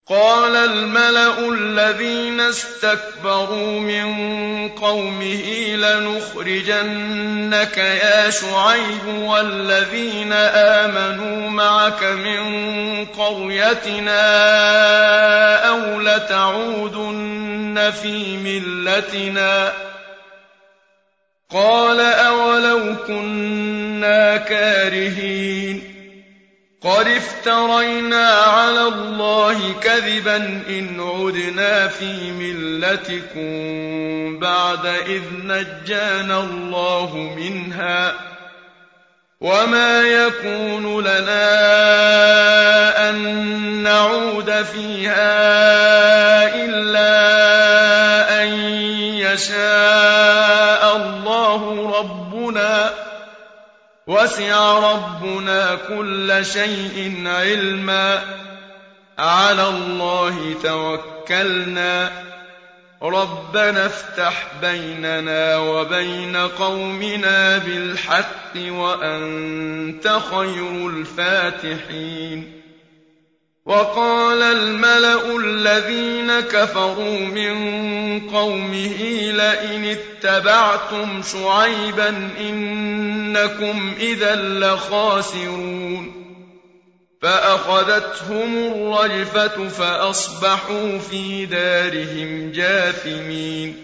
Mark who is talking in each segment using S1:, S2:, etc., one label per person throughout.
S1: قَالَ الْمَلَأُ الَّذِينَ اسْتَكْبَرُوا مِن قَوْمِهِ لَنُخْرِجَنَّكَ يَا شُعَيْبُ وَالَّذِينَ آمَنُوا مَعَكَ مِن قَرْيَتِنَا أَوْ لَتَعُودُنَّ فِي مِلَّتِنَا ۚ قَالَ أَوَلَوْ كُنَّا كَارِهِينَ قَدِ افْتَرَيْنَا عَلَى اللَّهِ كَذِبًا إِنْ عُدْنَا فِي مِلَّتِكُم بَعْدَ إِذْ نَجَّانَا اللَّهُ مِنْهَا ۚ وَمَا يَكُونُ لَنَا أَن نَّعُودَ فِيهَا إِلَّا أَن يَشَاءَ اللَّهُ رَبُّنَا ۚ وَسِعَ رَبُّنَا كُلَّ شَيْءٍ عِلْمًا ۚ عَلَى اللَّهِ تَوَكَّلْنَا ۚ رَبَّنَا افْتَحْ بَيْنَنَا وَبَيْنَ قَوْمِنَا بِالْحَقِّ وَأَنتَ خَيْرُ الْفَاتِحِينَ وَقَالَ الْمَلَأُ الَّذِينَ كَفَرُوا مِن قَوْمِهِ لَئِنِ اتَّبَعْتُمْ شُعَيْبًا إِنَّكُمْ إِذًا لَّخَاسِرُونَ فَأَخَذَتْهُمُ الرَّجْفَةُ فَأَصْبَحُوا فِي دَارِهِمْ جَاثِمِينَ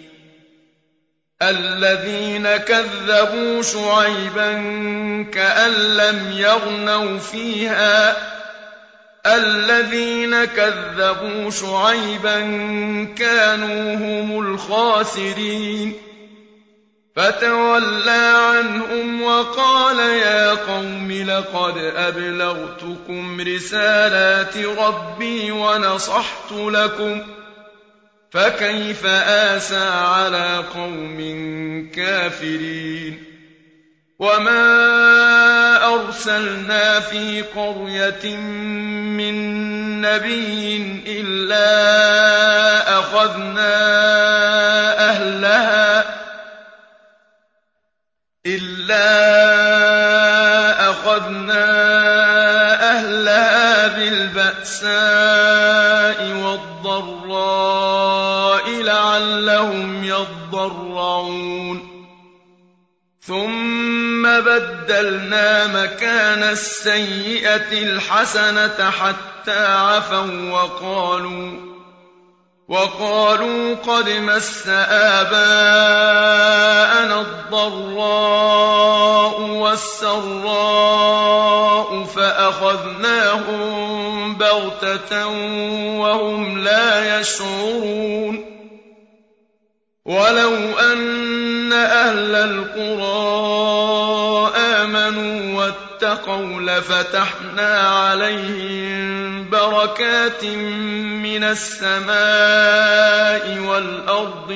S1: الَّذِينَ كَذَّبُوا شُعَيْبًا كَأَن لَّمْ يَغْنَوْا فِيهَا ۚ الَّذِينَ كَذَّبُوا شُعَيْبًا كَانُوا هُمُ الْخَاسِرِينَ فَتَوَلَّىٰ عَنْهُمْ وَقَالَ يَا قَوْمِ لَقَدْ أَبْلَغْتُكُمْ رِسَالَاتِ رَبِّي وَنَصَحْتُ لَكُمْ فَكَيْفَ آسَىٰ عَلَىٰ قَوْمٍ كَافِرِينَ وَمَا أَرْسَلْنَا فِي قَرْيَةٍ مِّن نَّبِيٍّ إِلَّا أَخَذْنَا أَهْلَهَا بِالْبَأْسَاءِ وَالضَّرَّاءِ لَعَلَّهُمْ يَضَّرَّعُونَ ثُمَّ بَدَّلْنَا مَكَانَ السَّيِّئَةِ الْحَسَنَةَ حَتَّىٰ عَفَوا وَّقَالُوا قَدْ مَسَّ آبَاءَنَا الضَّرَّاءُ وَالسَّرَّاءُ فَأَخَذْنَاهُم بَغْتَةً وَهُمْ لَا يَشْعُرُونَ وَلَوْ أَنَّ أَهْلَ الْقُرَىٰ آمَنُوا وَاتَّقَوْا لَفَتَحْنَا عَلَيْهِم بَرَكَاتٍ مِّنَ السَّمَاءِ وَالْأَرْضِ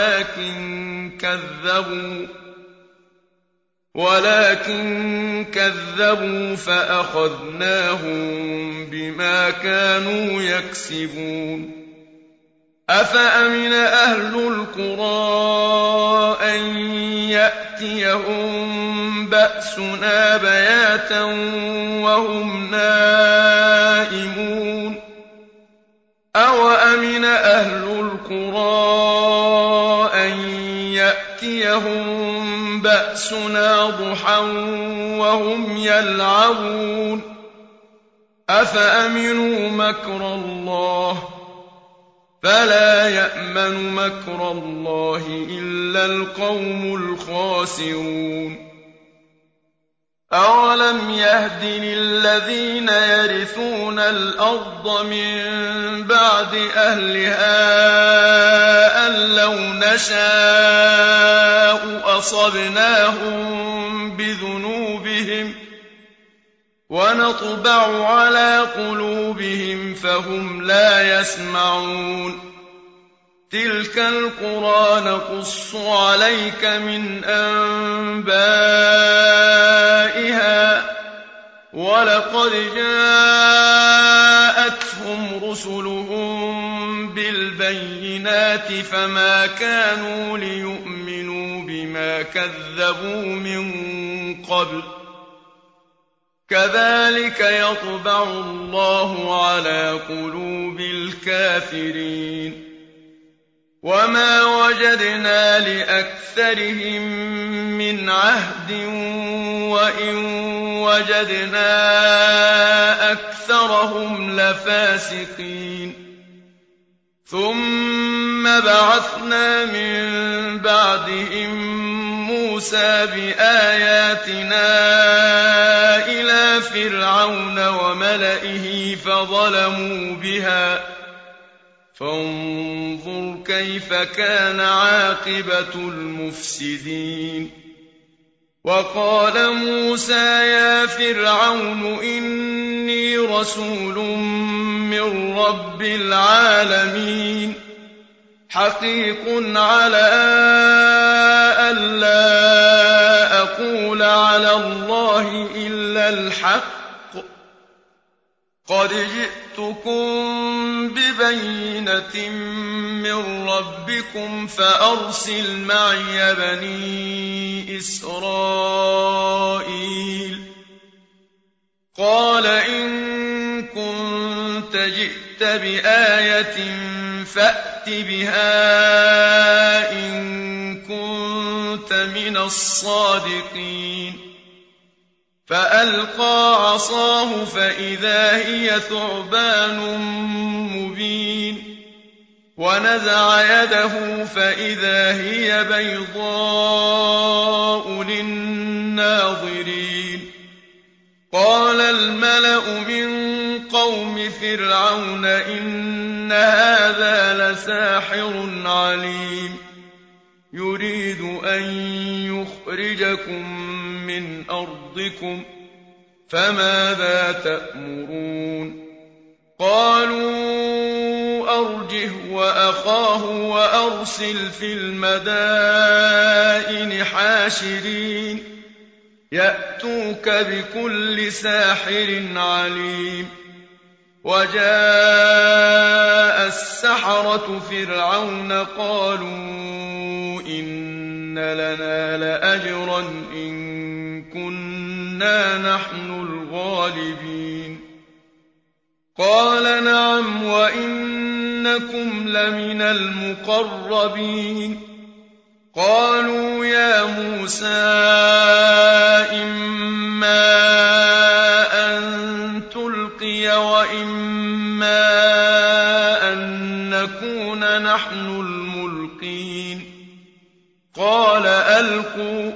S1: وَلَٰكِن كَذَّبُوا فَأَخَذْنَاهُم بِمَا كَانُوا يَكْسِبُونَ أَفَأَمِنَ أَهْلُ الْقُرَىٰ أَن يَأْتِيَهُم بَأْسُنَا بَيَاتًا وَهُمْ نَائِمُونَ أَوَأَمِنَ أَهْلُ الْقُرَىٰ أَن يَأْتِيَهُم بَأْسُنَا ضُحًى وَهُمْ يَلْعَبُونَ أَفَأَمِنُوا مَكْرَ اللَّهِ ۚ فَلَا يَأْمَنُ مَكْرَ اللَّهِ إِلَّا الْقَوْمُ الْخَاسِرُونَ أَوَلَمْ يَهْدِ لِلَّذِينَ يَرِثُونَ الْأَرْضَ مِن بَعْدِ أَهْلِهَا أَن لَّوْ نَشَاءُ أَصَبْنَاهُم بِذُنُوبِهِمْ وَنَطْبَعُ عَلَىٰ قُلُوبِهِمْ فَهُمْ لَا يَسْمَعُونَ تِلْكَ الْقُرَىٰ نَقُصُّ عَلَيْكَ مِنْ أَنبَائِهَا ۚ وَلَقَدْ جَاءَتْهُمْ رُسُلُهُم بِالْبَيِّنَاتِ فَمَا كَانُوا لِيُؤْمِنُوا بِمَا كَذَّبُوا مِن قَبْلُ ۚ كذلك يطبع الله على قلوب الكافرين وما وجدنا لأكثرهم من عهد وإن وجدنا أكثرهم لفاسقين ثم بعثنا من بعدهم موسى بآياتنا إلى فرعون وملئه فظلموا بها فانظر كيف كان عاقبة المفسدين وقال موسى يا فرعون إني رسول من رب العالمين حقيق على ألا أقول على الله إلا الحق قد جئتكم ببينة من ربكم فأرسل معي بني إسرائيل قال إن كنت جئت بآية فأت بها إن كنت من الصادقين فألقى عصاه فإذا هي ثعبان مبين ونزع يده فإذا هي بيضاء للناظرين قال الملأ من قوم فرعون إن هذا لساحر عليم يريد أن يخرجكم من أرضكم فماذا تأمرون قالوا أرجه وأخاه وأرسل في المدائن حاشرين يأتوك بكل ساحر عليم وجاء السحرة فرعون قالوا إن لنا لأجرا إن كنا نحن الغالبين قال نعم وإنكم لمن المقربين قالوا يا موسى إما أن تلقي وإما أن نكون نحن الملقين قال ألقوا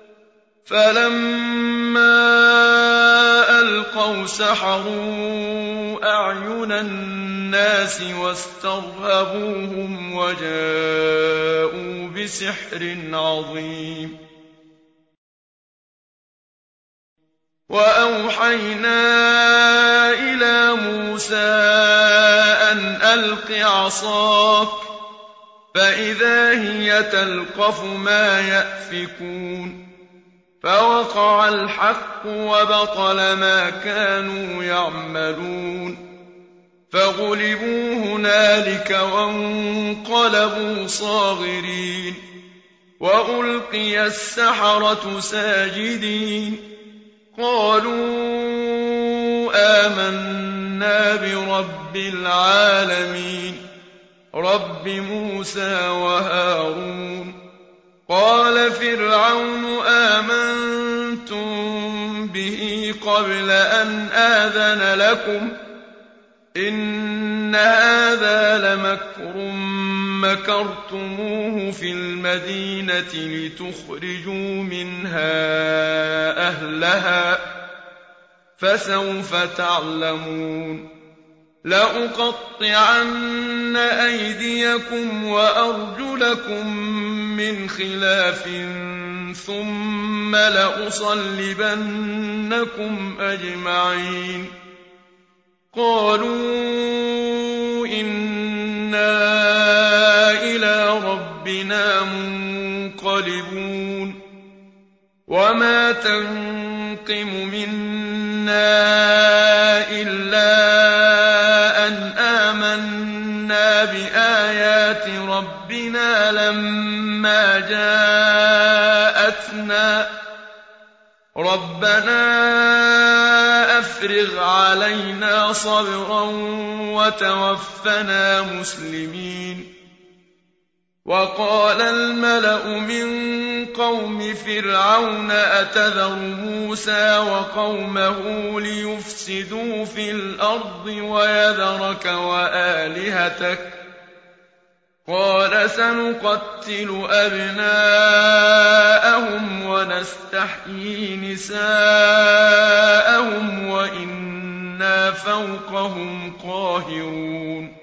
S1: فلما ألقوا سحروا أعين الناس واسترهبوهم وجاءوا بسحر عظيم وأوحينا إلى موسى أن ألق عصاك فإذا هي تلقف ما يأفكون فوقع الحق وبطل ما كانوا يعملون فغلبوا هنالك وانقلبوا صاغرين وألقي السحرة ساجدين قالوا آمنا برب العالمين رب موسى وهارون قال فرعون آمنتم به قبل أن آذن لكم إن هذا لمكر مكرتموه في المدينة لتخرجوا منها أهلها فسوف تعلمون لأقطعن أيديكم وأرجلكم من خلاف ثم لأصلبنكم أجمعين قالوا إنا إلى ربنا منقلبون وما تنقم منا إلا أن آمنا بآيات ربنا لما جاءتنا رَبَّنَا أَفْرِغْ عَلَيْنَا صَبْرًا وَتَوَفَّنَا مُسْلِمِينَ وَقَالَ الْمَلَأُ مِن قَوْمِ فِرْعَوْنَ أَتَذَرُ مُوسَىٰ وَقَوْمَهُ لِيُفْسِدُوا فِي الْأَرْضِ وَيَذَرَكَ وَآلِهَتَكَ ۚ قَالَ سَنُقَتِّلُ أَبْنَاءَهُمْ وَنَسْتَحْيِي نِسَاءَهُمْ وَإِنَّا فَوْقَهُمْ قَاهِرُونَ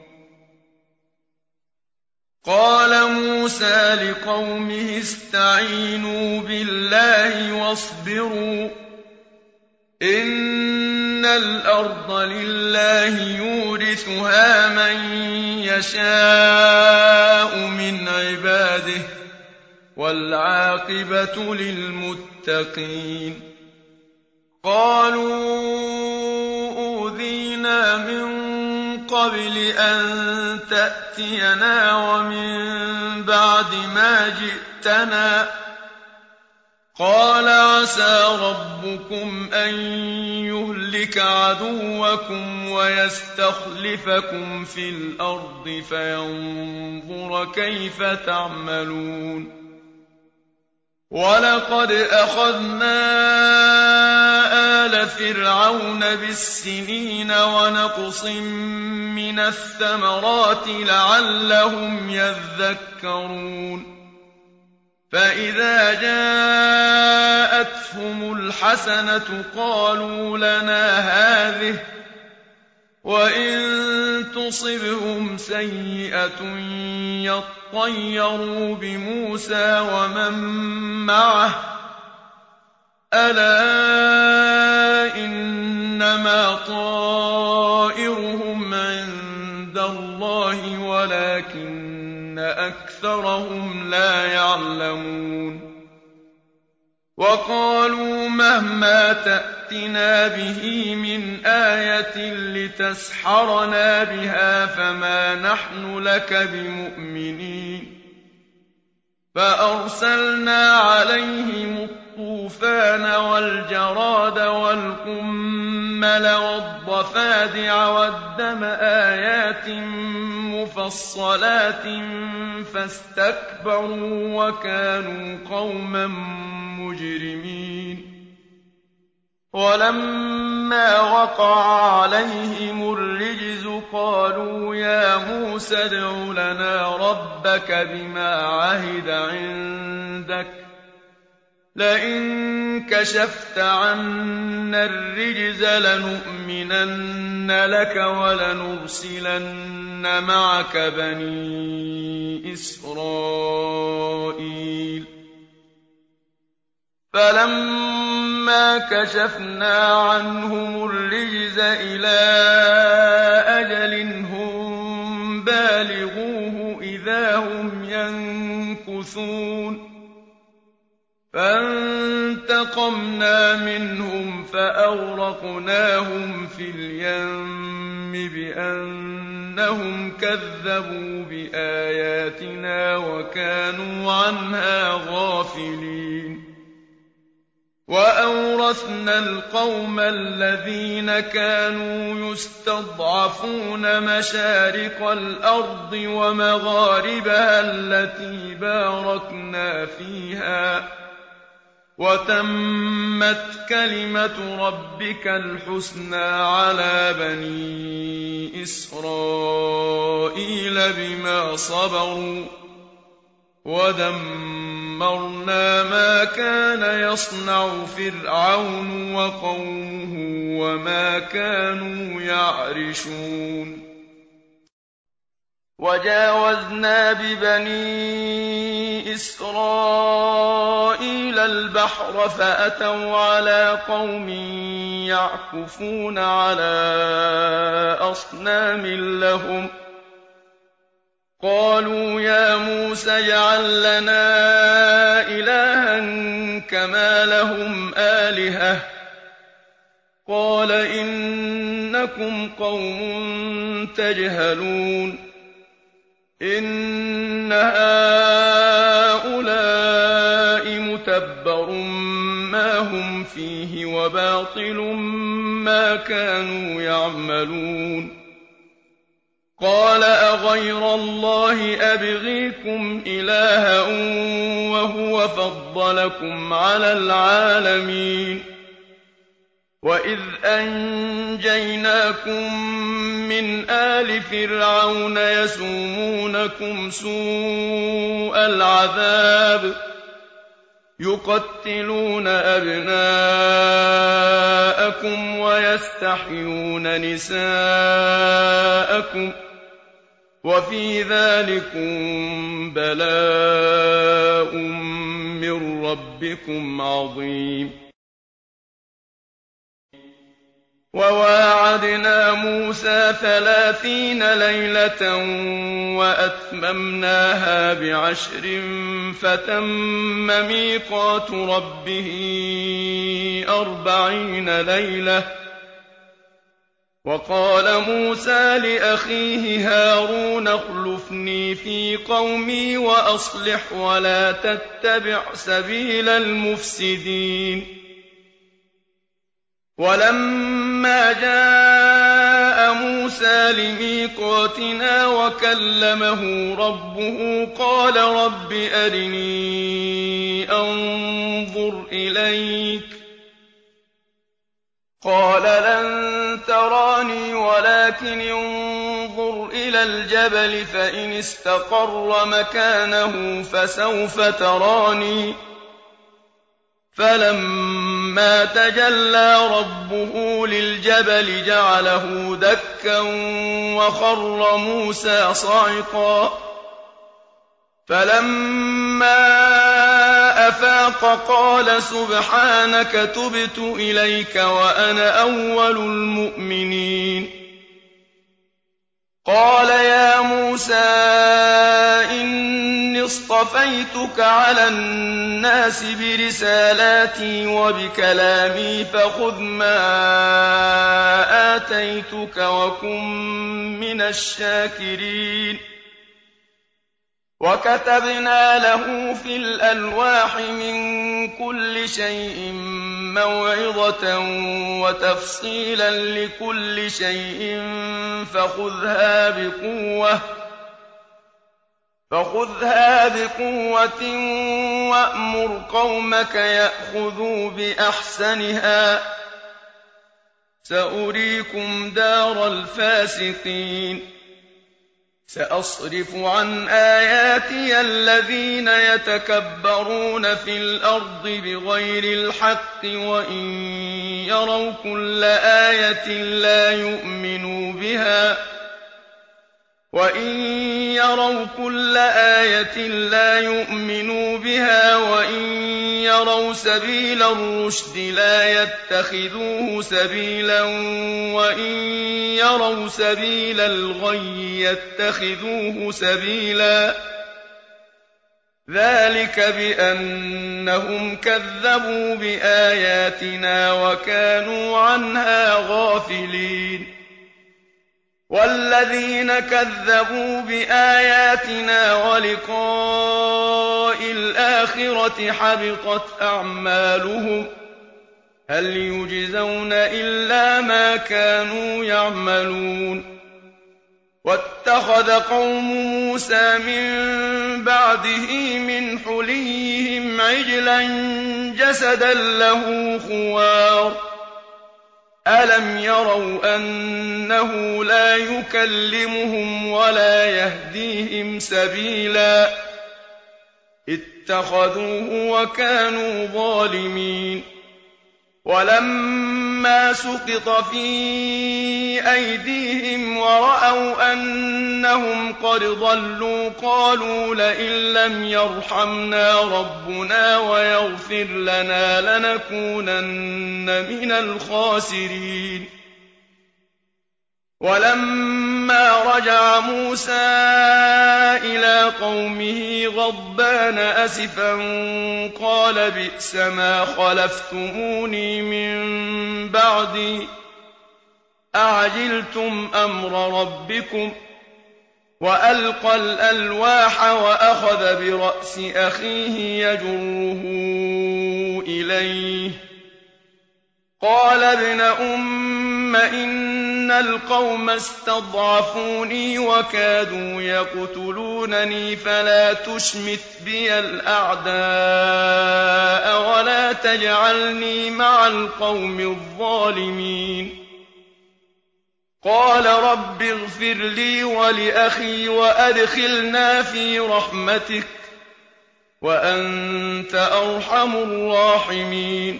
S1: قَالَ مُوسَىٰ لِقَوْمِهِ اسْتَعِينُوا بِاللَّهِ وَاصْبِرُوا ۖ إِنَّ الْأَرْضَ لِلَّهِ يُورِثُهَا مَن يَشَاءُ مِنْ عِبَادِهِ ۖ وَالْعَاقِبَةُ لِلْمُتَّقِينَ قَالُوا أُوذِينَا مِن قَبْلِ أَن تَأْتِيَنَا وَمِن بَعْدِ مَا جِئْتَنَا ۚ قَالَ عَسَىٰ رَبُّكُمْ أَن يُهْلِكَ عَدُوَّكُمْ وَيَسْتَخْلِفَكُمْ فِي الْأَرْضِ فَيَنظُرَ كَيْفَ تَعْمَلُونَ وَلَقَدْ أَخَذْنَا آلَ فِرْعَوْنَ بِالسِّنِينَ وَنَقْصٍ مِّنَ الثَّمَرَاتِ لَعَلَّهُمْ يَذَّكَّرُونَ فَإِذَا جَاءَتْهُمُ الْحَسَنَةُ قَالُوا لَنَا هَٰذِهِ ۖ وَإِن تُصِبْهُمْ سَيِّئَةٌ يَطَّيَّرُوا بِمُوسَىٰ وَمَن مَّعَهُ ۗ أَلَا إِنَّمَا طَائِرُهُمْ عِندَ اللَّهِ وَلَٰكِنَّ أَكْثَرَهُمْ لَا يَعْلَمُونَ وَقَالُوا مَهْمَا تَأْتِنَا بِهِ مِنْ آيَةٍ لِّتَسْحَرَنَا بِهَا فَمَا نَحْنُ لَكَ بِمُؤْمِنِينَ فَأَرْسَلْنَا عَلَيْهِمُ الطُّوفَانَ وَالْجَرَادَ وَالْقُمَّلَ وَالضَّفَادِعَ وَالدَّمَ آيَاتٍ مُّفَصَّلَاتٍ فَاسْتَكْبَرُوا وَكَانُوا قَوْمًا مُّجْرِمِينَ وَلَمَّا وَقَعَ عَلَيْهِمُ الرِّجْزُ قَالُوا يَا مُوسَى ادْعُ لَنَا رَبَّكَ بِمَا عَهِدَ عِندَكَ لَئِن كَشَفْتَ عَنَّا الرِّجْزَ لَنُؤْمِنَنَّ لَكَ وَلَنُرْسِلَنَّ مَعَكَ بَنِي إِسْرَائِيلَ فَلَمَّا كَشَفْنَا عَنْهُمُ الرِّجْزَ إِلَىٰ أَجَلٍ هُم بَالِغُوهُ إِذَا هُمْ يَنكُثُونَ فَانتَقَمْنَا مِنْهُمْ فَأَغْرَقْنَاهُمْ فِي الْيَمِّ بِأَنَّهُمْ كَذَّبُوا بِآيَاتِنَا وَكَانُوا عَنْهَا غَافِلِينَ وَأَوْرَثْنَا الْقَوْمَ الَّذِينَ كَانُوا يُسْتَضْعَفُونَ مَشَارِقَ الْأَرْضِ وَمَغَارِبَهَا الَّتِي بَارَكْنَا فِيهَا ۖ وَتَمَّتْ كَلِمَةُ رَبِّكَ الْحُسْنَىٰ عَلَىٰ بَنِي إِسْرَائِيلَ بِمَا صَبَرُوا ۖ وَدَمَّرْنَا مَا كَانَ يَصْنَعُ فِرْعَوْنُ وَقَوْمُهُ وَمَا كَانُوا يَعْرِشُونَ وَجَاوَزْنَا بِبَنِي إِسْرَائِيلَ الْبَحْرَ فَأَتَوْا عَلَىٰ قَوْمٍ يَعْكُفُونَ عَلَىٰ أَصْنَامٍ لَّهُمْ ۚ قَالُوا يَا مُوسَى اجْعَل لَّنَا إِلَٰهًا كَمَا لَهُمْ آلِهَةٌ ۚ قَالَ إِنَّكُمْ قَوْمٌ تَجْهَلُونَ إِنَّ هَٰؤُلَاءِ مُتَبَّرٌ مَّا هُمْ فِيهِ وَبَاطِلٌ مَّا كَانُوا يَعْمَلُونَ قَالَ أَغَيْرَ اللَّهِ أَبْغِيكُمْ إِلَٰهًا وَهُوَ فَضَّلَكُمْ عَلَى الْعَالَمِينَ وَإِذْ أَنجَيْنَاكُم مِّنْ آلِ فِرْعَوْنَ يَسُومُونَكُمْ سُوءَ الْعَذَابِ يُقَتِّلُونَ أَبْنَاءَكُمْ وَيَسْتَحْيُونَ نِسَاءَكُمْ ۚ وَفِي ذَٰلِكُم بَلَاءٌ مِّن رَّبِّكُمْ عَظِيمٌ وَوَاعَدْنَا مُوسَىٰ 30 لَيْلَةً وَأَتْمَمْنَاهَا ب10 فَتَمَّ مِيقَاتُ رَبِّهِ 40 لَيْلَةً ۚ وَقَالَ مُوسَىٰ لِأَخِيهِ هَارُونَ اخْلُفْنِي فِي قَوْمِي وَأَصْلِحْ وَلَا تَتَّبِعْ سَبِيلَ الْمُفْسِدِينَ وَلَمَّا جَاءَ مُوسَىٰ لِمِيقَاتِنَا وَكَلَّمَهُ رَبُّهُ قَالَ رَبِّ أَرِنِي أَنظُرْ إِلَيْكَ ۚ قَالَ لَن تَرَانِي وَلَٰكِنِ انظُرْ إِلَى الْجَبَلِ فَإِنِ اسْتَقَرَّ مَكَانَهُ فَسَوْفَ تَرَانِي ۚ فَلَمَّا تَجَلَّىٰ رَبُّهُ لِلْجَبَلِ جَعَلَهُ دَكًّا وَخَرَّ مُوسَىٰ صَعِقًا ۚ فَلَمَّا أَفَاقَ قَالَ سُبْحَانَكَ تُبْتُ إِلَيْكَ وَأَنَا أَوَّلُ الْمُؤْمِنِينَ قَالَ يَا مُوسَىٰ إِنِّي اصْطَفَيْتُكَ عَلَى النَّاسِ بِرِسَالَاتِي وَبِكَلَامِي فَخُذْ مَا آتَيْتُكَ وَكُن مِّنَ الشَّاكِرِينَ وَكَتَبْنَا لَهُ فِي الْأَلْوَاحِ مِن كُلِّ شَيْءٍ مَّوْعِظَةً وَتَفْصِيلًا لِّكُلِّ شَيْءٍ فَخُذْهَا بِقُوَّةٍ وَأْمُرْ قَوْمَكَ يَأْخُذُوا بِأَحْسَنِهَا ۚ سَأُرِيكُمْ دَارَ الْفَاسِقِينَ سَأَصْرِفُ عَنْ آيَاتِيَ الَّذِينَ يَتَكَبَّرُونَ فِي الْأَرْضِ بِغَيْرِ الْحَقِّ وَإِن يَرَوْا كُلَّ آيَةٍ لَّا يُؤْمِنُوا بِهَا وَإِن يَرَوْا سَبِيلَ الرُّشْدِ لَا يَتَّخِذُوهُ سَبِيلًا وَإِن يَرَوْا سَبِيلَ الْغَيِّ يَتَّخِذُوهُ سَبِيلًا ۚ ذَٰلِكَ بِأَنَّهُمْ كَذَّبُوا بِآيَاتِنَا وَكَانُوا عَنْهَا غَافِلِينَ وَالَّذِينَ كَذَّبُوا بِآيَاتِنَا وَلِقَاءِ الْآخِرَةِ حَبِطَتْ أَعْمَالُهُمْ ۚ هَلْ يُجْزَوْنَ إِلَّا مَا كَانُوا يَعْمَلُونَ وَاتَّخَذَ قَوْمُ مُوسَىٰ مِن بَعْدِهِ مِنْ حُلِيِّهِمْ عِجْلًا جَسَدًا لَّهُ خُوَارٌ ۚ أَلَمْ يَرَوْا أَنَّهُ لَا يُكَلِّمُهُمْ وَلَا يَهْدِيهِمْ سَبِيلًا ۘ اتَّخَذُوهُ وَكَانُوا ظَالِمِينَ وَلَمَّا سُقِطَ فِي أَيْدِيهِمْ وَرَأَوْا أَنَّهُمْ قَدْ ضَلُّوا قَالُوا لَئِن لَّمْ يَرْحَمْنَا رَبُّنَا وَيَغْفِرْ لَنَا لَنَكُونَنَّ مِنَ الْخَاسِرِينَ وَلَمَّا رَجَعَ مُوسَىٰ إِلَىٰ قَوْمِهِ غَضْبَانَ أَسِفًا قَالَ بِئْسَمَا خَلَفْتُمُونِي مِن بَعْدِي أَعَجِلْتُمْ أَمْرَ رَبِّكُمْ ۖ وَأَلْقَى الْأَلْوَاحَ وَأَخَذَ بِرَأْسِ أَخِيهِ يَجُرُّهُ إِلَيْهِ ۚ قال ابن أم إن القوم استضعفوني وكادوا يقتلونني فلا تشمت بي الأعداء ولا تجعلني مع القوم الظالمين قال رب اغفر لي ولأخي وأدخلنا في رحمتك وأنت أرحم الراحمين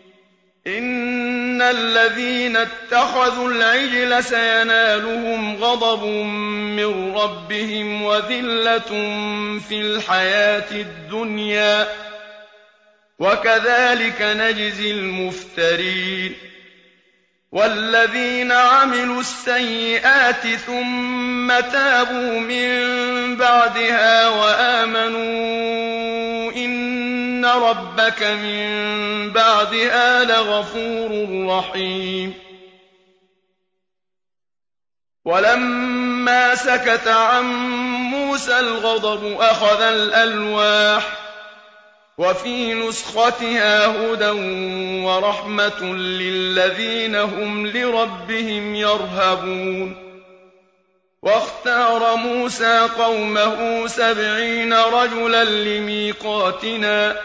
S1: إن الذين اتخذوا العجل سينالهم غضب من ربهم وذلة في الحياة الدنيا وكذلك نجزي المفترين والذين عملوا السيئات ثم تابوا من بعدها وآمنوا إن ربك من بعدها لغفور رحيم ولما سكت عن موسى الغضب أخذ الألواح وفي نسختها هدى ورحمة للذين هم لربهم يرهبون واختار موسى قومه 70 رجلا لميقاتنا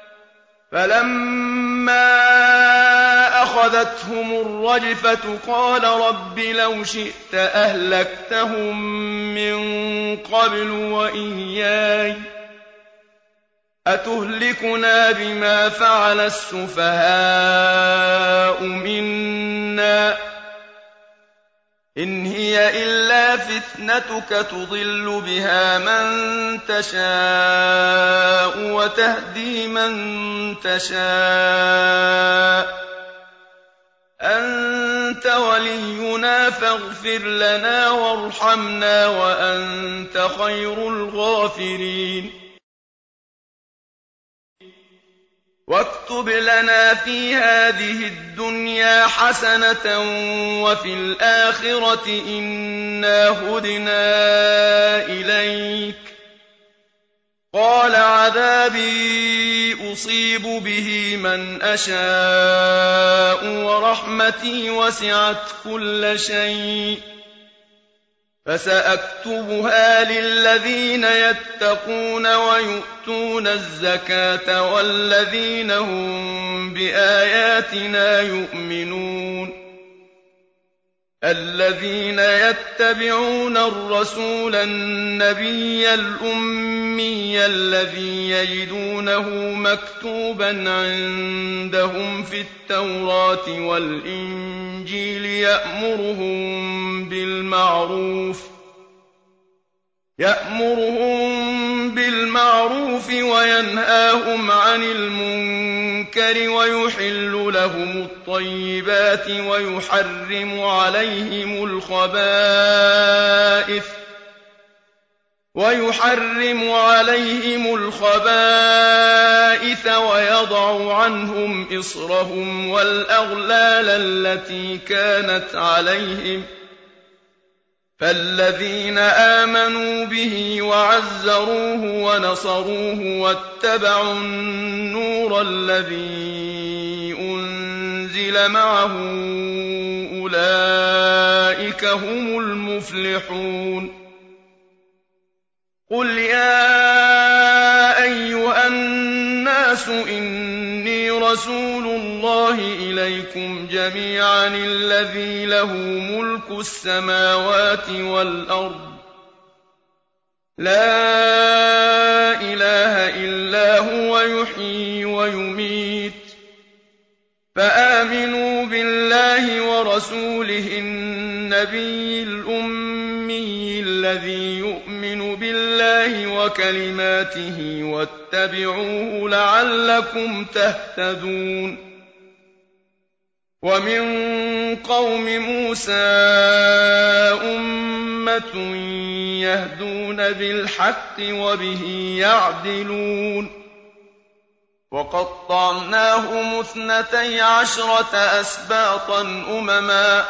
S1: فلما أخذتهم الرجفة قال رب لو شئت أهلكتهم من قبل وإياي أتهلكنا بما فعل السفهاء منا إن هي إلا فتنتك تضل بها من تشاء وتهدي من تشاء أنت ولينا فاغفر لنا وارحمنا وأنت خير الغافرين واكتب لنا في هذه الدنيا حسنة وفي الآخرة إنا هدنا إليك قال عذابي أصيب به من أشاء ورحمتي وسعت كل شيء فسأكتبها للذين يتقون ويؤتون الزكاة والذين هم بآياتنا يؤمنون الذين يتبعون الرسول النبي الأمي الذي يجدونه مكتوبا عندهم في التوراة والإنجيل يأمرهم بالمعروف وينهاهم عن المنكر ويحل لهم الطيبات ويحرم عليهم الخبائث ويضع عنهم إصرهم والأغلال التي كانت عليهم فالذين آمنوا به وعزروه ونصروه واتبعوا النور الذي أنزل معه أولئك هم المفلحون قل يا أيها الناس إني رسول الله إليكم جميعا الذي له ملك السماوات والأرض لا إله إلا هو يحيي ويميت فآمنوا بالله ورسوله النبي الأمي الذي يؤمن بالله وكلماته واتبعوه لعلكم تهتدون ومن قوم موسى أمة يهدون بالحق وبه يعدلون وقطعناهم 12 أسباطا أمما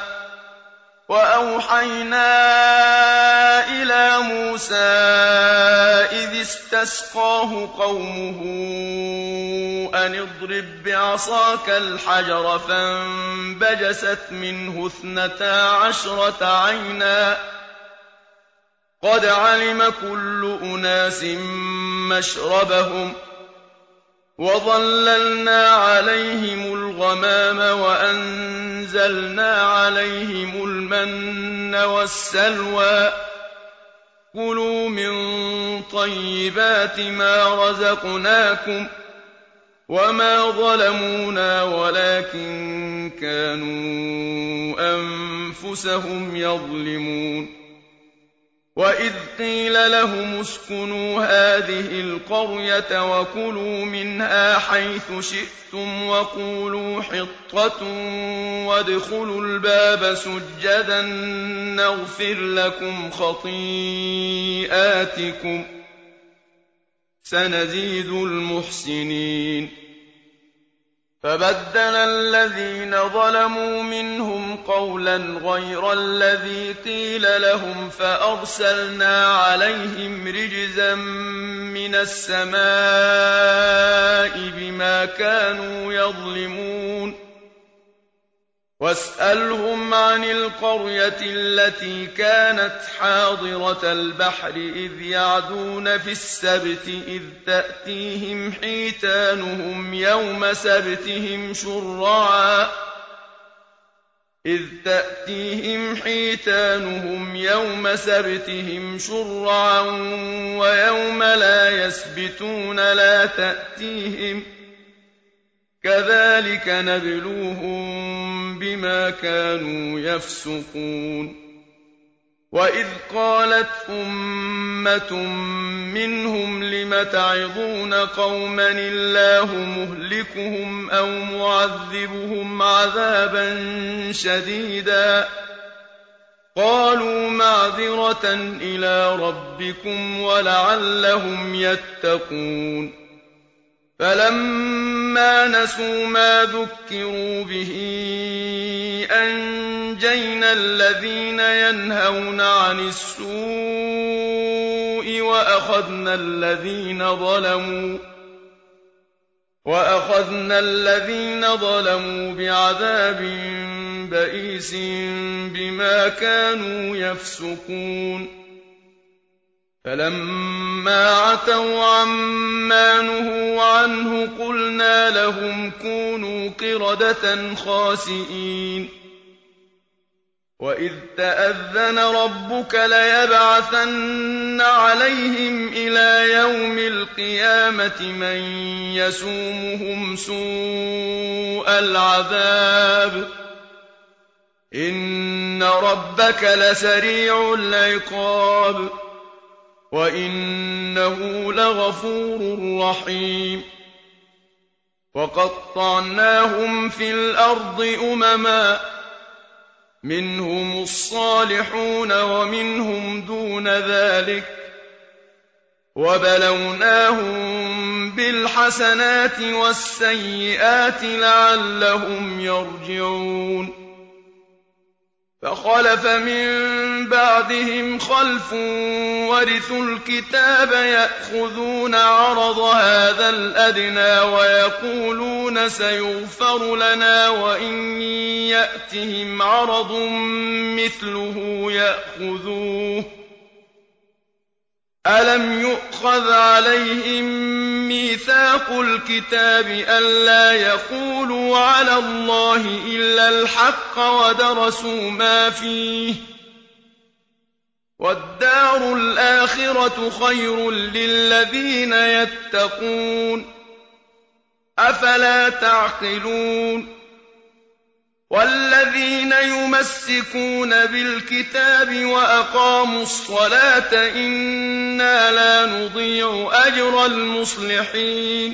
S1: وأوحينا إلى موسى إذ اسْتَسْقَاهُ قَوْمُهُ أَنِ اضْرِب بِّعَصَاكَ الْحَجَرَ فَانبَجَسَتْ مِنْهُ 12 عَيْنًا ۖ قَدْ عَلِمَ كُلُّ أُنَاسٍ مَّشْرَبَهُمْ ۖ وَظَلَّلْنَا عَلَيْهِمُ الْغَمَامَ وَأَنزَلْنَا عَلَيْهِمُ الْمَنَّ وَالسَّلْوَىٰ ۖ كُلُوا مِن طَيِّبَاتِ مَا رَزَقْنَاكُمْ ۚ وَمَا ظَلَمُونَا وَلَٰكِن كَانُوا أَنفُسَهُمْ يَظْلِمُونَ وَإِذْ قِيلَ لَهُمُ اسْكُنُوا هَٰذِهِ الْقَرْيَةَ وَكُلُوا مِنْهَا حَيْثُ شِئْتُمْ وَقُولُوا حِطَّةٌ وَادْخُلُوا الْبَابَ سُجَّدًا نَّغْفِرْ لَكُمْ خَطِيئَاتِكُمْ ۚ سَنَزِيدُ الْمُحْسِنِينَ فَبَدَّلَ الَّذِينَ ظَلَمُوا مِنْهُمْ قَوْلًا غَيْرَ الَّذِي قِيلَ لَهُمْ فَأَرْسَلْنَا عَلَيْهِمْ رِجْزًا مِّنَ السَّمَاءِ بِمَا كَانُوا يَظْلِمُونَ وَاسْأَلْهُمْ عَنِ الْقَرْيَةِ الَّتِي كَانَتْ حَاضِرَةَ الْبَحْرِ إِذْ يَعْدُونَ فِي السَّبْتِ إِذْ تَأْتِيهِمْ حِيتَانُهُمْ يَوْمَ سَبْتِهِمْ شُرَّعًا وَيَوْمَ لَا يَسْبِتُونَ لَا تَأْتِيهِمْ ۚ كَذَٰلِكَ نَبْلُوهُم بِمَا كَانُوا يَفْسُقُونَ وَإِذْ قَالَتْ أُمَّةٌ مِّنْهُمْ لِمَ تَعِظُونَ قَوْمًا اللَّهُ مُهْلِكُهُمْ أَوْ مُعَذِّبُهُمْ عَذَابًا شَدِيدًا ۖ قَالُوا مَعْذِرَةً إِلَىٰ رَبِّكُمْ وَلَعَلَّهُمْ يَتَّقُونَ فَلَمَّا نَسُوا مَا ذُكِّرُوا بِهِ أَنجَيْنَا الَّذِينَ يَنْهَوْنَ عَنِ السُّوءِ وَأَخَذْنَا الَّذِينَ ظَلَمُوا بِعَذَابٍ بَئِيسٍ بِمَا كَانُوا يَفْسُقُونَ فَلَمَّا عَتَوْا عَمَّا نُهُوا عَنْهُ قُلْنَا لَهُمْ كُونُوا قِرَدَةً خَاسِئِينَ وَإِذْ تَأَذَّنَ رَبُّكَ لَيَبْعَثَنَّ عَلَيْهِمْ إِلَىٰ يَوْمِ الْقِيَامَةِ مَن يَسُومُهُمْ سُوءَ الْعَذَابِ ۗ إِنَّ رَبَّكَ لَسَرِيعُ الْعِقَابِ وَإِنَّهُ لَغَفُورٌ رَّحِيمٌ وَقَطَّعْنَاهُمْ فِي الْأَرْضِ أُمَمًا ۖ مِّنْهُمُ الصَّالِحُونَ وَمِنْهُمْ دُونَ ذَٰلِكَ ۖ وَبَلَوْنَاهُم بِالْحَسَنَاتِ وَالسَّيِّئَاتِ لَعَلَّهُمْ يَرْجِعُونَ فَخَلَفَ مِن بَعْدِهِمْ خَلْفٌ وَرِثُوا الْكِتَابَ يَأْخُذُونَ عَرَضَ هَٰذَا الْأَدْنَىٰ وَيَقُولُونَ سَيُغْفَرُ لَنَا وَإِن يَأْتِهِمْ عَرَضٌ مِّثْلُهُ يَأْخُذُوهُ ۚ أَلَمْ يُؤْخَذْ عَلَيْهِم مِّيثَاقُ الْكِتَابِ أَلَّا يَقُولُوا عَلَى اللَّهِ إِلَّا الْحَقَّ وَدَرَسُوا مَا فِيهِ ۗ وَالدَّارُ الْآخِرَةُ خَيْرٌ لِّلَّذِينَ يَتَّقُونَ ۗ أَفَلَا تَعْقِلُونَ وَالَّذِينَ يُمَسِّكُونَ بِالْكِتَابِ وَأَقَامُوا الصَّلَاةَ إِنَّا لَا نُضِيعُ أَجْرَ الْمُصْلِحِينَ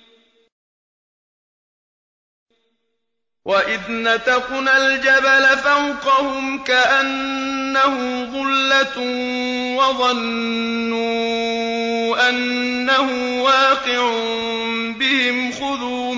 S1: وَإِذْ نَتَقْنَا الْجَبَلَ فَوْقَهُمْ كَأَنَّهُ ظُلَّةٌ وَظَنُّوا أَنَّهُ وَاقِعٌ بِهِمْ خُذُوا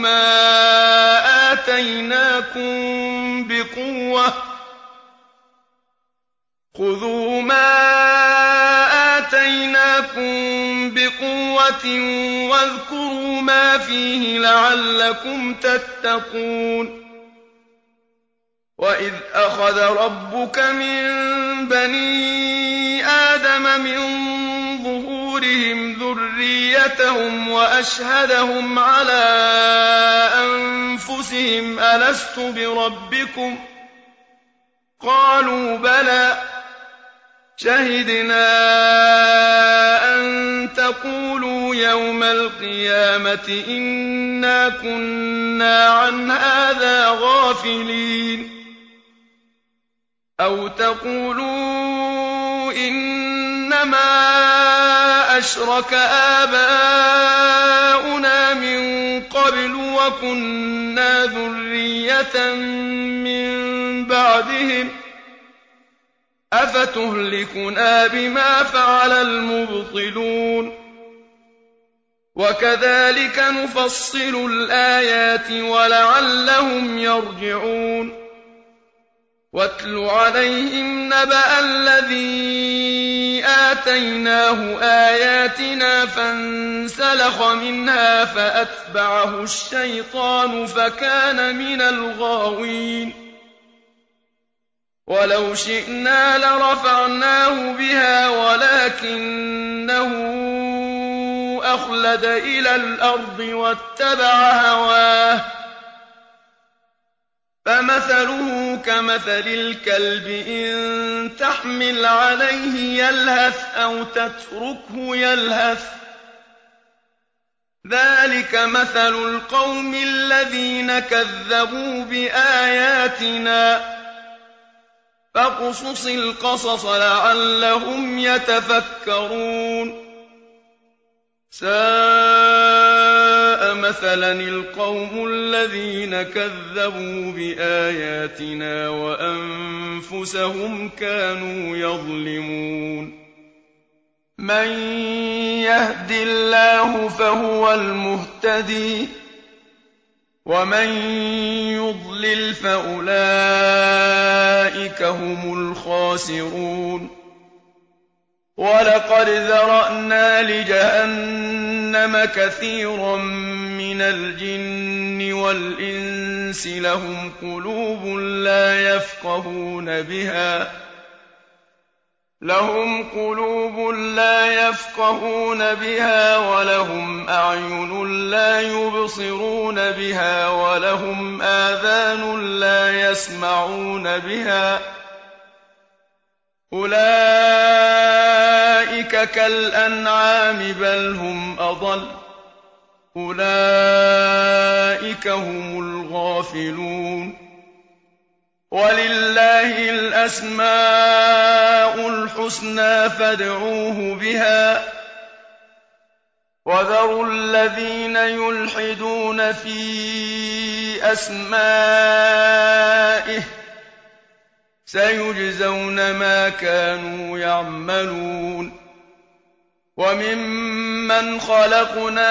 S1: مَا آتَيْنَاكُم قُوَّةٍ وَاذْكُرُوا مَا فِيهِ لَعَلَّكُمْ تَتَّقُونَ وَإِذْ أَخَذَ رَبُّكَ مِن بَنِي آدَمَ مِن ظُهُورِهِمْ ذُرِّيَّتَهُمْ وَأَشْهَدَهُمْ عَلَىٰ أَنفُسِهِمْ أَلَسْتُ بِرَبِّكُمْ ۖ قَالُوا بَلَىٰ شَهِدْنَا أَن تَقُولُوا يَوْمَ الْقِيَامَةِ إِنَّا كُنَّا عَنْ هَٰذَا غَافِلِينَ أَوْ تَقُولُوا إِنَّمَا أَشْرَكَ آبَاؤُنَا مِن قَبْلُ وَكُنَّا ذُرِّيَّةً مِّن بَعْدِهِمْ ۖ أَفَتُهْلِكُنَا بِمَا فَعَلَ الْمُبْطِلُونَ وَكَذَٰلِكَ نُفَصِّلُ الْآيَاتِ وَلَعَلَّهُمْ يَرْجِعُونَ وَاتْلُ عَلَيْهِمْ نَبَأَ الَّذِي آتَيْنَاهُ آيَاتِنَا فَانسَلَخَ مِنْهَا فَأَتْبَعَهُ الشَّيْطَانُ فَكَانَ مِنَ الْغَاوِينَ وَلَوْ شِئْنَا لَرَفَعْنَاهُ بِهَا وَلَٰكِنَّهُ أَخْلَدَ إِلَى الْأَرْضِ وَاتَّبَعَ هَوَاهُ فَمَثَلُهُ كَمَثَلِ الْكَلْبِ إِن تَحْمِلْ عَلَيْهِ يَلْهَثْ أَوْ تَتْرُكْهُ يَلْهَث ۚ ذَٰلِكَ مَثَلُ الْقَوْمِ الَّذِينَ كَذَّبُوا بِآيَاتِنَا ۚ فَاقْصُصِ الْقَصَصَ لَعَلَّهُمْ يَتَفَكَّرُونَ سَاءَ مَثَلًا الْقَوْمُ الَّذِينَ كَذَّبُوا بِآيَاتِنَا وَأَنفُسَهُمْ كَانُوا يَظْلِمُونَ مَن يَهْدِ اللَّهُ فَهُوَ الْمُهْتَدِي وَمَن يُضْلِلْ فَأُولَٰئِكَ هُمُ الْخَاسِرُونَ وَلَقَدْ ذَرَأْنَا لِجَهَنَّمَ كَثِيرًا مِّنَ الْجِنِّ وَالْإِنسِ لَهُمْ قُلُوبٌ لَّا يَفْقَهُونَ بِهَا وَلَهُمْ أَعْيُنٌ لَّا يُبْصِرُونَ بِهَا وَلَهُمْ آذَانٌ لَّا يَسْمَعُونَ بِهَا ۚ أُولَٰئِكَ كَالْأَنْعَامِ بَلْ هُمْ أَضَلُّ ۚ أُولَٰئِكَ هُمُ الْغَافِلُونَ وَلِلَّهِ الْأَسْمَاءُ الْحُسْنَىٰ فَادْعُوهُ بِهَا ۖ وَذَرُوا الَّذِينَ يُلْحِدُونَ فِي أَسْمَائِهِ ۚ سَيُجْزَوْنَ مَا كَانُوا يَعْمَلُونَ وَمِمَّنْ خَلَقْنَا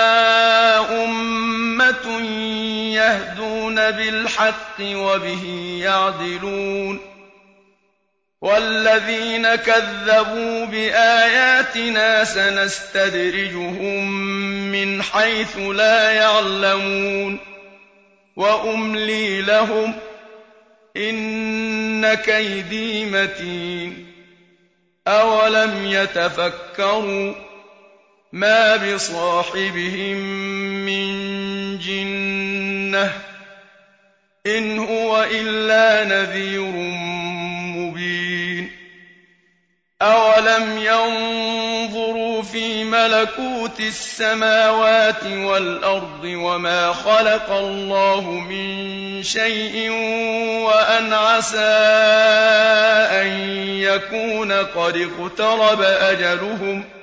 S1: أُمَّةٌ يَهْدُونَ بِالْحَقِّ وَبِهِ يَعْدِلُونَ وَالَّذِينَ كَذَّبُوا بِآيَاتِنَا سَنَسْتَدْرِجُهُم مِّنْ حَيْثُ لَا يَعْلَمُونَ وَأُمْلِي لَهُمْ ۚ إِنَّ كَيْدِي مَتِينٌ أَوَلَمْ يَتَفَكَّرُوا مَا بِصَاحِبِهِم مِّن جِنَّةٍ ۚ إِنْ هُوَ إِلَّا نَذِيرٌ مُّبِينٌ أَوَلَمْ يَنظُرُوا فِي مَلَكُوتِ السَّمَاوَاتِ وَالْأَرْضِ وَمَا خَلَقَ اللَّهُ مِن شَيْءٍ وَأَنْ عَسَىٰ أَن يَكُونَ قَدِ اقْتَرَبَ أَجَلُهُمْ ۖ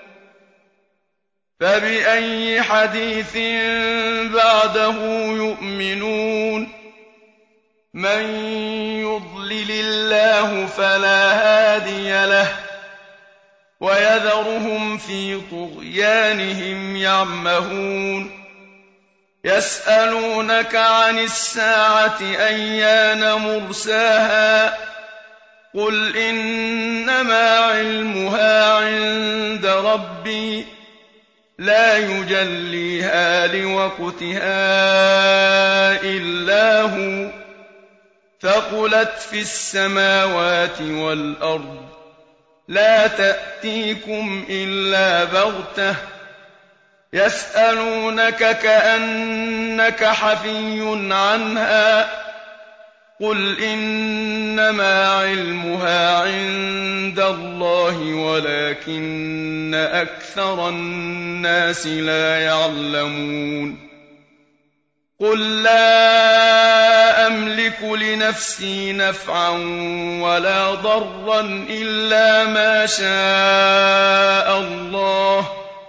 S1: فَبِأَيِّ حَدِيثٍ بَعْدَهُ يُؤْمِنُونَ مَن يُضْلِلِ اللَّهُ فَلَا هَادِيَ لَهُ ۚ وَيَذَرُهُمْ فِي طُغْيَانِهِمْ يَعْمَهُونَ يَسْأَلُونَكَ عَنِ السَّاعَةِ أَيَّانَ مُرْسَاهَا ۖ قُلْ إِنَّمَا عِلْمُهَا عِندَ رَبِّي لا يجليها لوقتها إلا هو ثقلت في السماوات والأرض لا تأتيكم إلا بغتة يسألونك كأنك حفي عنها قل إنما علمها عند الله ولكن أكثر الناس لا يعلمون قل لا أملك لنفسي نفعا ولا ضرا إلا ما شاء الله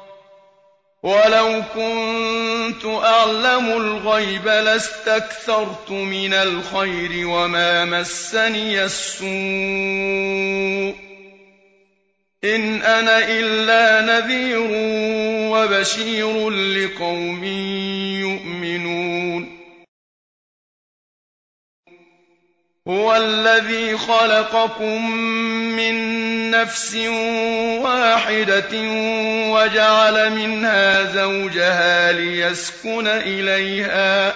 S1: ولو كنت أعلم الغيب لاستكثرت من الخير وما مسني السوء إن أنا إلا نذير وبشير لقوم يؤمنون هو الذي خلقكم من نفس واحدة وجعل منها زوجها ليسكن إليها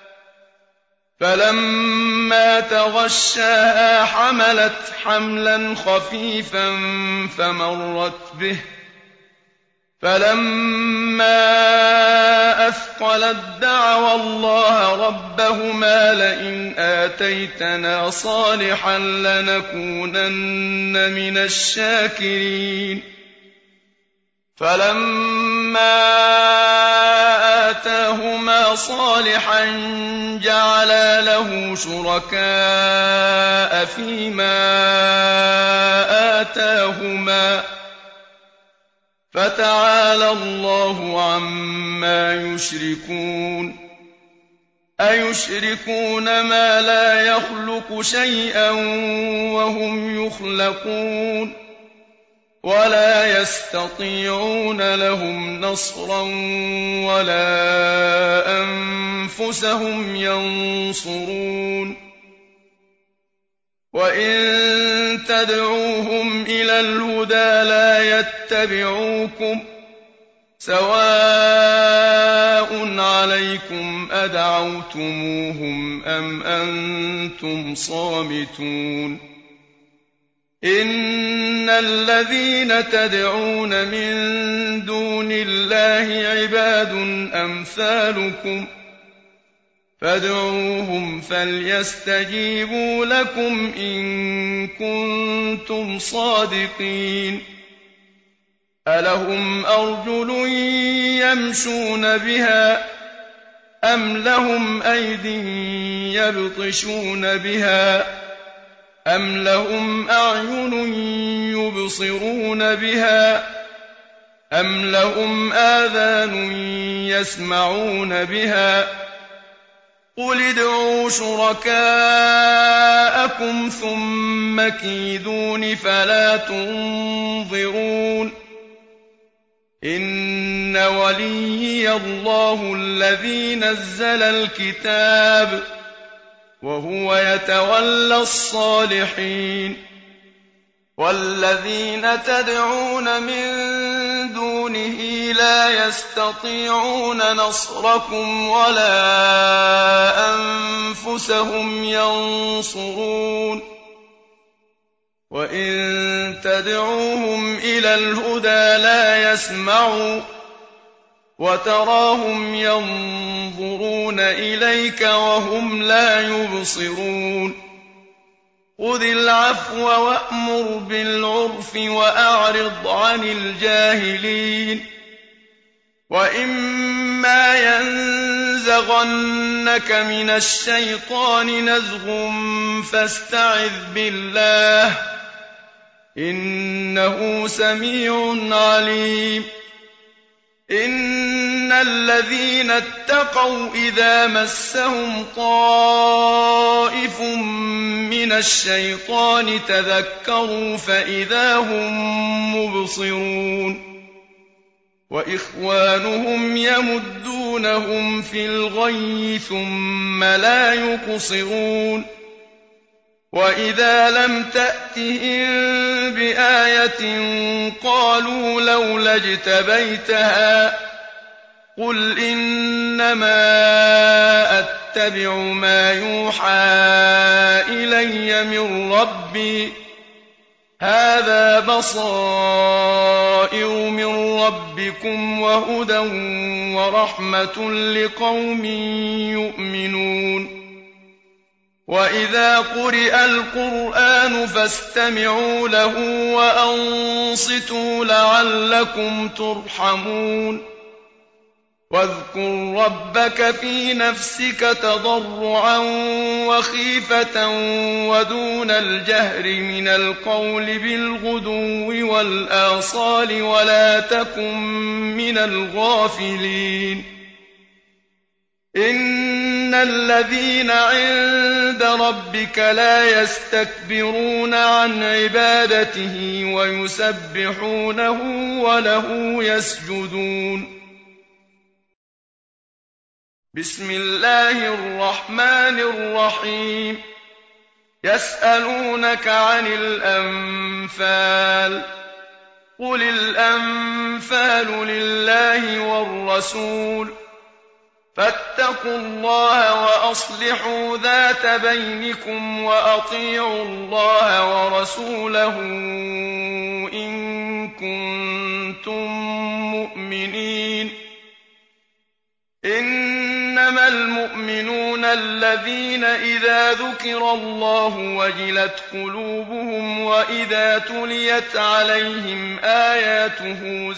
S1: فلما تغشاها حملت حملا خفيفا فمرت به فلما أثقلت دعوا الله ربهما لئن آتيتنا صالحا لنكونن من الشاكرين فلما آتاهما صالحا جعلا له شركاء فيما آتاهما فتعالى الله عما يشركون أيشركون ما لا يخلق شيئا وهم يخلقون ولا يستطيعون لهم نصرا ولا أنفسهم ينصرون وإن تدعوهم إلى الهدى لا يتبعوكم سواء عليكم أدعوتموهم أم أنتم صامتون إن الذين تدعون من دون الله عباد أمثالكم فادعوهم فليستجيبوا لكم إن كنتم صادقين ألهم أرجل يمشون بها أم لهم أيد يبطشون بها أم لهم أعين يبصرون بها أم لهم آذان يسمعون بها قل ادعوا شركاءكم ثم كيدون فلا تنظرون إن وليي الله الذي نزل الكتاب وهو يتولى الصالحين والذين تدعون من دونه لا يستطيعون نصركم ولا أنفسهم ينصرون وإن تدعوهم إلى الهدى لا يسمعوا وتراهم ينظرون إليك وهم لا يبصرون خذ العفو وأمر بالعرف وأعرض عن الجاهلين وإما ينزغنك من الشيطان نزغ فاستعذ بالله إنه سميع عليم إن الذين اتقوا إذا مسهم طائف من الشيطان تذكروا فإذا هم مبصرون وإخوانهم يمدونهم في الغي ثم لا يقصرون وَإِذَا لَمْ تَأْتِهِم بِآيَةٍ قَالُوا لَوْلَا اجْتَبَيْتَهَا ۚ قُلْ إِنَّمَا أَتَّبِعُ مَا يُوحَىٰ إِلَيَّ مِن رَّبِّي ۚ هَٰذَا بَصَائِرُ مِن رَّبِّكُمْ وَهُدًى وَرَحْمَةٌ لِّقَوْمٍ يُؤْمِنُونَ وَإِذَا قُرِئَ الْقُرْآنُ فَاسْتَمِعُوا لَهُ وَأَنصِتُوا لَعَلَّكُمْ تُرْحَمُونَ وَاذْكُر رَّبَّكَ فِي نَفْسِكَ تَضَرُّعًا وَخِيفَةً وَدُونَ الْجَهْرِ مِنَ الْقَوْلِ بِالْغُدُوِّ وَالْآصَالِ وَلَا تَكُن مِّنَ الْغَافِلِينَ إِنَّ الَّذِينَ عِندَ رَبِّكَ لَا يَسْتَكْبِرُونَ عَنْ عِبَادَتِهِ وَيُسَبِّحُونَهُ وَلَهُ يَسْجُدُونَ بسم الله الرحمن الرحيم يسألونك عن الأنفال قل الأنفال لله والرسول فاتقوا الله وأصلحوا ذات بينكم وأطيعوا الله ورسوله إن كنتم مؤمنين إنما المؤمنون الذين إذا ذكر الله وجلت قلوبهم وإذا تليت عليهم آياته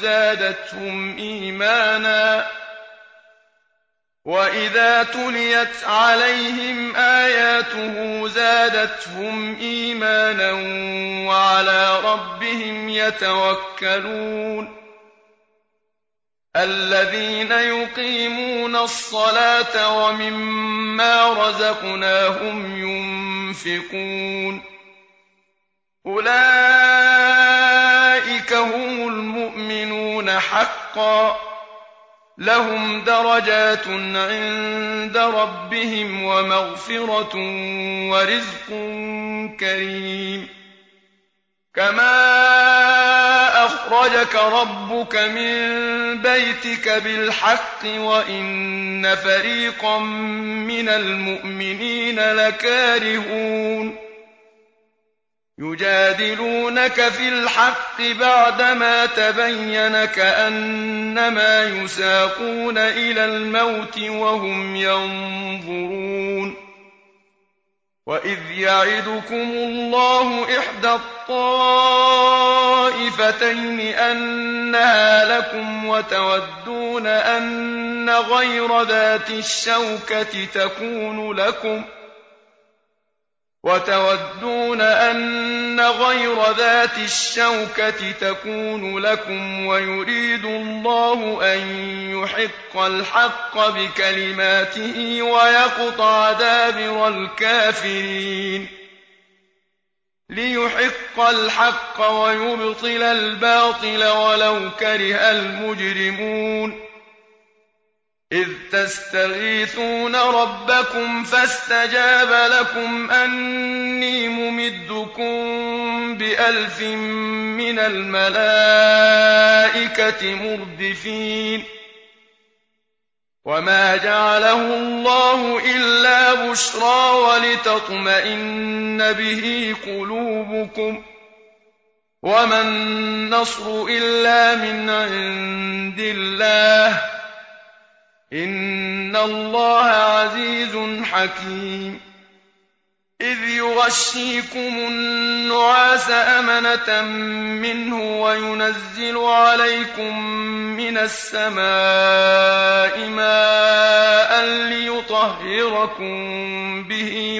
S1: زادتهم إيمانا وعلى ربهم يتوكلون الذين يقيمون الصلاة ومما رزقناهم ينفقون أولئك هم المؤمنون حقا لهم درجات عند ربهم ومغفرة ورزق كريم كما أخرجك ربك من بيتك بالحق وإن فريقا من المؤمنين لكارهون يجادلونك في الحق بعدما تبين كأنما يساقون إلى الموت وهم ينظرون وإذ يعدكم الله إحدى الطائفتين أنها لكم وتودون أن غير ذات الشوكة تكون لكم ويريد الله أن يحق الحق بكلماته ويقطع دابر الكافرين ليحق الحق ويبطل الباطل ولو كره المجرمون إذ تستغيثون ربكم فاستجاب لكم أني ممدكم ب1000 من الملائكة مردفين وما جعله الله إلا بشرى ولتطمئن به قلوبكم وما النصر إلا من عند الله إن الله عزيز حكيم إذ يغشيكم النعاس أمنة منه وينزل عليكم من السماء ماء ليطهركم به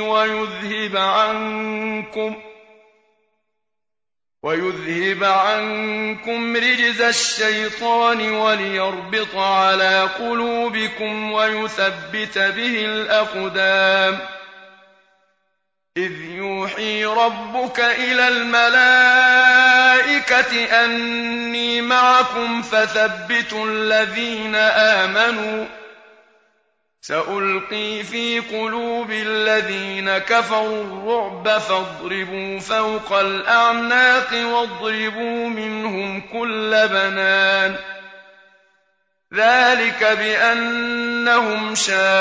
S1: ويذهب عنكم رجز الشيطان وليربط على قلوبكم ويثبت به الأقدام إذ يوحي ربك إلى الملائكة أني معكم فثبتوا الذين آمنوا سألقي في قلوب الذين كفروا الرعب فاضربوا فوق الأعناق واضربوا منهم كل بنان ذلك بأنهم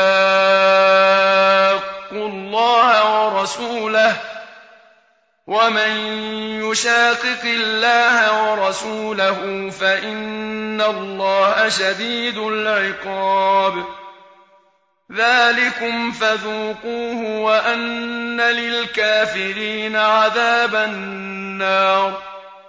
S1: شاقوا الله ورسوله ومن يشاقق الله ورسوله فإن الله شديد العقاب ذلكم فذوقوه وأن للكافرين عذاب النار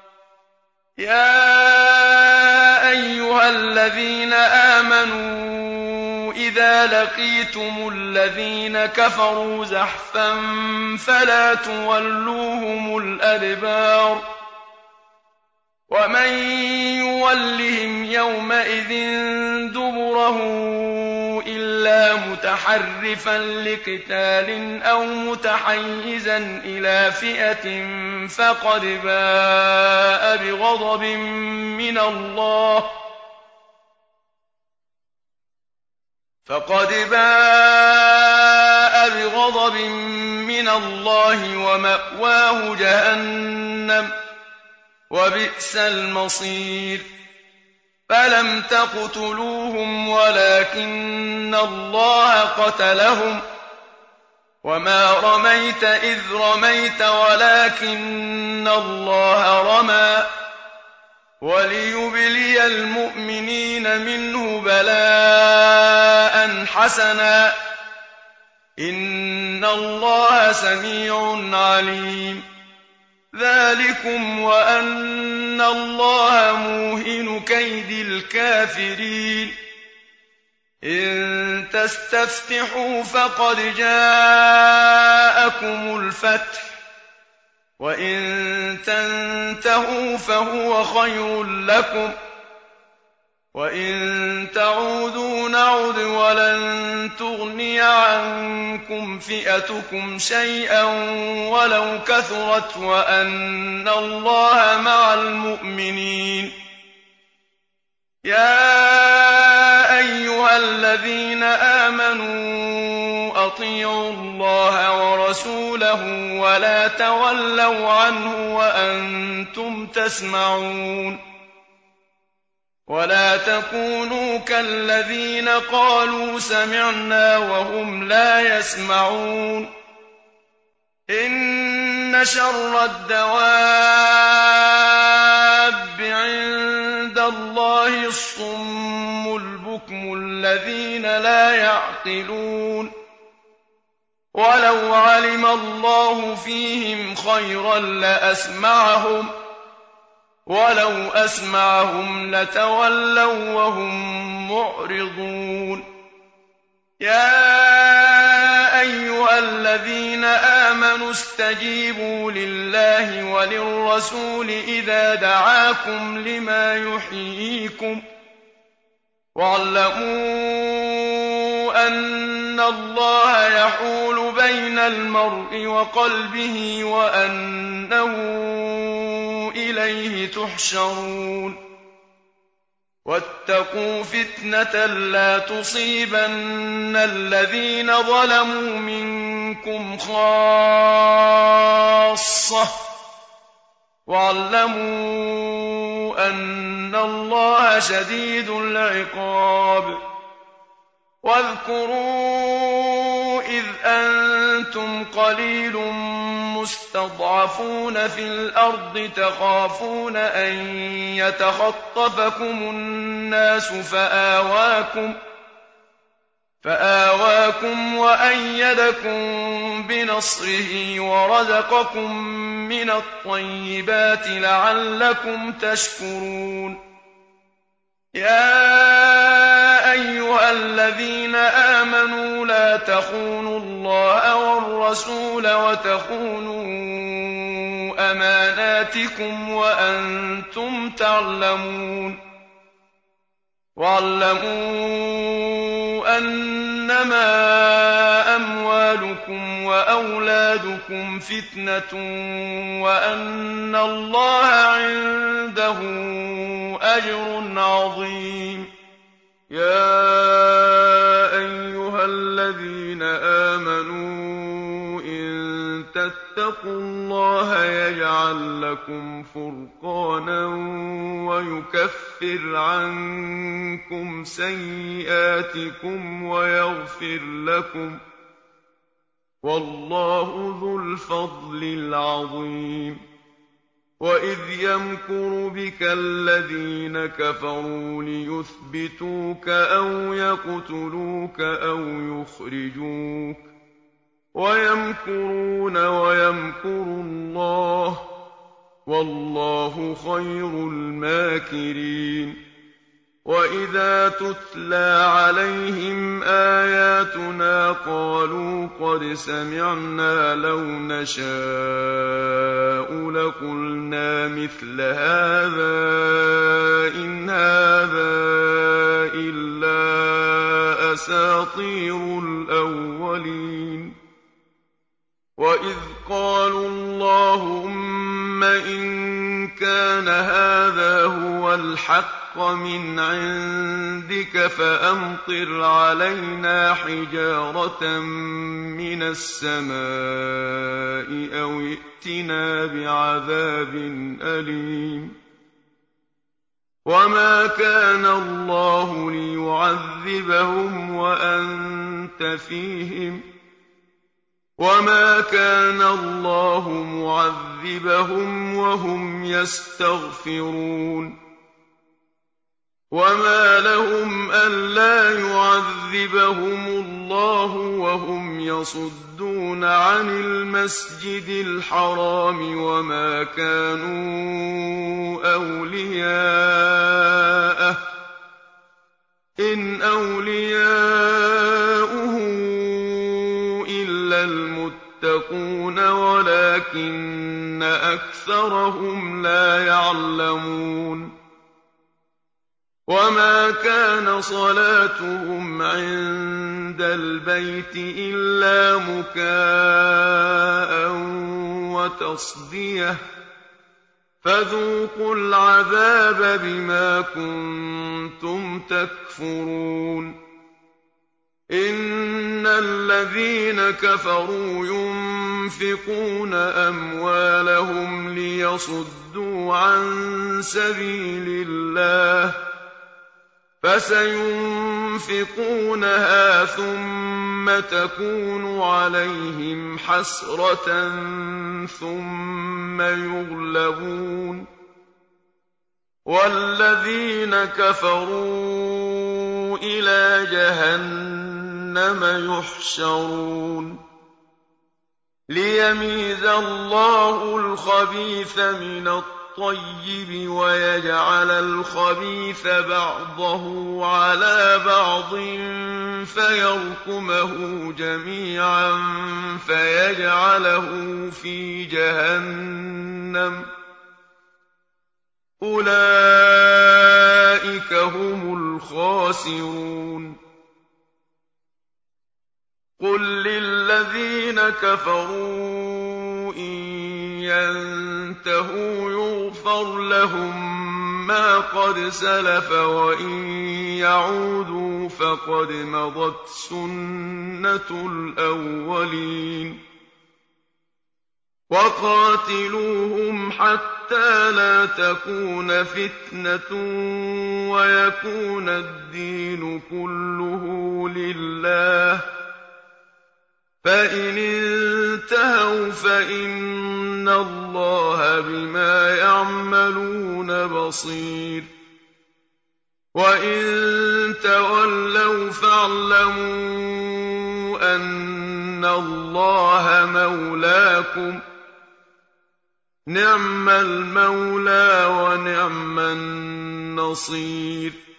S1: يا أيها الذين آمنوا إذا لقيتم الذين كفروا زحفا فلا تولوهم الأدبار ومن يولهم يومئذ دبره إلا متحرفا لقتال أو متحيزا إلى فئة فقد باء بغضب من الله ومأواه جهنم وبئس المصير فلم تقتلوهم ولكن الله قتلهم وما رميت إذ رميت ولكن الله رمى وليبلي المؤمنين منه بلاء حسنا إن الله سميع عليم ذلكم وأن الله موهن كيد الكافرين إن تستفتحوا فقد جاءكم الفتح وإن تنتهوا فهو خير لكم وإن تعودوا نعد ولن تغني عنكم فئتكم شيئا ولو كثرت وأن الله مع المؤمنين يا أيها الذين آمنوا أطيعوا الله ورسوله ولا تولوا عنه وأنتم تسمعون ولا تكونوا كالذين قالوا سمعنا وهم لا يسمعون إن شر الدواب عند الله الصم البكم الذين لا يعقلون ولو علم الله فيهم خيرا لأسمعهم ولو أسمعهم لتولوا وهم معرضون يا أيها الذين آمنوا استجيبوا لله وللرسول إذا دعاكم لما يحييكم واعلموا أن الله يحول بين المرء وقلبه وأنه إليه تحشرون واتقوا فتنة لا تصيبن الذين ظلموا منكم خاصة واعلموا أن الله شديد العقاب واذكروا إذ أنتم قليل مستضعفون في الأرض تخافون أن يتخطفكم الناس فآواكم وأيدكم بنصره ورزقكم من الطيبات لعلكم تشكرون يا أيها الذين آمنوا لا تخونوا الله والرسول وتخونوا أماناتكم وأنتم تعلمون واعلموا أنما أموالكم وأولادكم فتنة وأن الله عنده أجر عظيم يا أيها أَيُّهَا الَّذِينَ آمَنُوا إِن تَتَّقُوا اللَّهَ يَجْعَل لَّكُمْ فُرْقَانًا وَيُكَفِّرْ عَنكُمْ سَيِّئَاتِكُمْ وَيَغْفِرْ لَكُمْ ۗ وَاللَّهُ ذُو الْفَضْلِ الْعَظِيمِ وَإِذْ يَمْكُرُ بِكَ الَّذِينَ كَفَرُوا لِيُثْبِتُوكَ أَوْ يَقْتُلُوكَ أَوْ يُخْرِجُوكَ ۚ وَيَمْكُرُونَ وَيَمْكُرُ اللَّهُ ۖ وَاللَّهُ خَيْرُ الْمَاكِرِينَ وَإِذَا تُتْلَىٰ عَلَيْهِمْ آيَاتُنَا قَالُوا قَدْ سَمِعْنَا لَوْ نَشَاءُ لَقُلْنَا مِثْلَ هَٰذَا إِنْ هَٰذَا إِلَّا أَسَاطِيرُ الْأَوَّلِينَ وَإِذْ قَالُوا اللَّهُمَّ إِن كَانَ هَٰذَا هُوَ الْحَقَّ مِنْ عِندِكَ فَأَمْطِرْ عَلَيْنَا حِجَارَةً مِّنَ السَّمَاءِ أَوْ ائْتِنَا بِعَذَابٍ أَلِيمٍ وَمَا كَانَ اللَّهُ لِيُعَذِّبَهُمْ وَأَنتَ فِيهِمْ ۖ وَمَا كَانَ اللَّهُ مُعَذِّبَهُمْ وَهُمْ يَسْتَغْفِرُونَ وَمَا لَهُمْ أَلَّا يُعَذِّبَهُمُ اللَّهُ وَهُمْ يَصُدُّونَ عَنِ الْمَسْجِدِ الْحَرَامِ وَمَا كَانُوا أَوْلِيَاءَهُ ۚ إِنْ أَوْلِيَاؤُهُ إِلَّا الْمُتَّقُونَ وَلَٰكِنَّ أَكْثَرَهُمْ لَا يَعْلَمُونَ وَمَا كَانَ صَلَاتُهُمْ عِندَ الْبَيْتِ إِلَّا مُكَاءً وَتَصْدِيَةً ۚ فَذُوقُوا الْعَذَابَ بِمَا كُنتُمْ تَكْفُرُونَ إِنَّ الَّذِينَ كَفَرُوا يُنفِقُونَ أَمْوَالَهُمْ لِيَصُدُّوا عَن سَبِيلِ اللَّهِ فَسَيُنفِقُونَهَا ثُمَّ تَكُونُ عَلَيْهِمْ حَسْرَةً ثُمَّ يُغْلَبُونَ وَالَّذِينَ كَفَرُوا إِلَىٰ جَهَنَّمَ يُحْشَرُونَ لِيَمِيزَ اللَّهُ الْخَبِيثَ مِنَ الطَّيِّبِ وَيَجْعَلَ الْخَبِيثَ بَعْضَهُ عَلَىٰ بَعْضٍ فَيَرْكُمَهُ جَمِيعًا فَيَجْعَلَهُ فِي جَهَنَّمَ ۚ أُولَٰئِكَ هُمُ الْخَاسِرُونَ قُل لِّلَّذِينَ كَفَرُوا إِن يَنتَهُوا يُغْفَرْ لَهُم مَّا قَدْ سَلَفَ وَإِن يَعُودُوا فَقَدْ مَضَتْ سُنَّتُ الْأَوَّلِينَ وَقَاتِلُوهُمْ حَتَّىٰ لَا تَكُونَ فِتْنَةٌ وَيَكُونَ الدِّينُ كُلُّهُ لِلَّهِ ۖ فَإِنِ انتَهَوْا فَإِنَّ اللَّهَ بِمَا يَعْمَلُونَ بَصِيرٌ وَإِن تَوَلَّوْا فَاعْلَمُوا أَنَّ اللَّهَ مَوْلَاكُمْ ۚ نِعْمَ الْمَوْلَىٰ وَنِعْمَ النَّصِيرُ